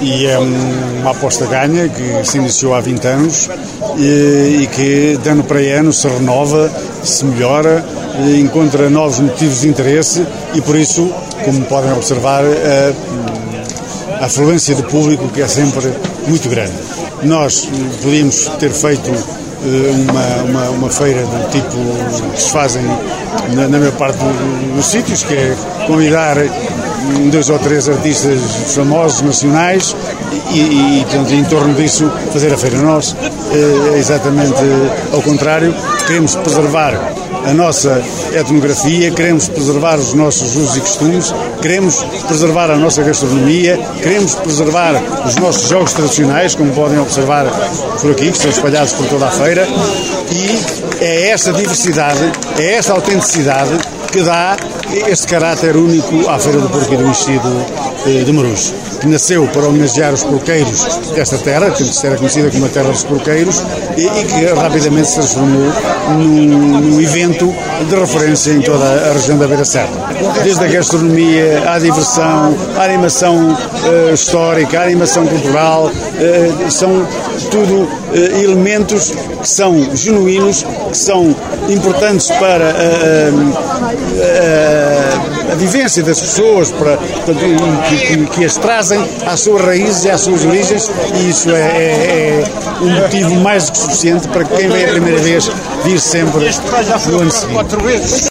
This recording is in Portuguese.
e é uma aposta ganha que se iniciou há 20 anos e que de ano para ano se renova, se melhora, encontra novos motivos de interesse e por isso, como podem observar, a afluência de público que é sempre muito grande. Nós podíamos ter feito uma feira do tipo que se fazem na maior parte dos sítios, que é convidar 2 ou 3 artistas famosos, nacionais, e portanto, em torno disso fazer a feira. Nós, exatamente ao contrário, queremos preservar a nossa etnografia, queremos preservar os nossos usos e costumes, queremos preservar a nossa gastronomia, queremos preservar os nossos jogos tradicionais, como podem observar por aqui, que estão espalhados por toda a feira, e é esta diversidade, é esta autenticidade que dá este caráter único à Feira do Porco e do Enchido de Murus, que nasceu para homenagear os porqueiros desta terra, que antes era conhecida como a terra dos porqueiros, e que rapidamente se transformou num evento de referência em toda a região da Beira Serra. Desde a gastronomia, à diversão, à animação histórica, à animação cultural, são tudo elementos que são genuínos, que são importantes para a vivência das pessoas, que as trazem às suas raízes e às suas origens, e isso é um motivo mais do que suficiente para que quem vem a primeira vez vir sempre no ano seguinte.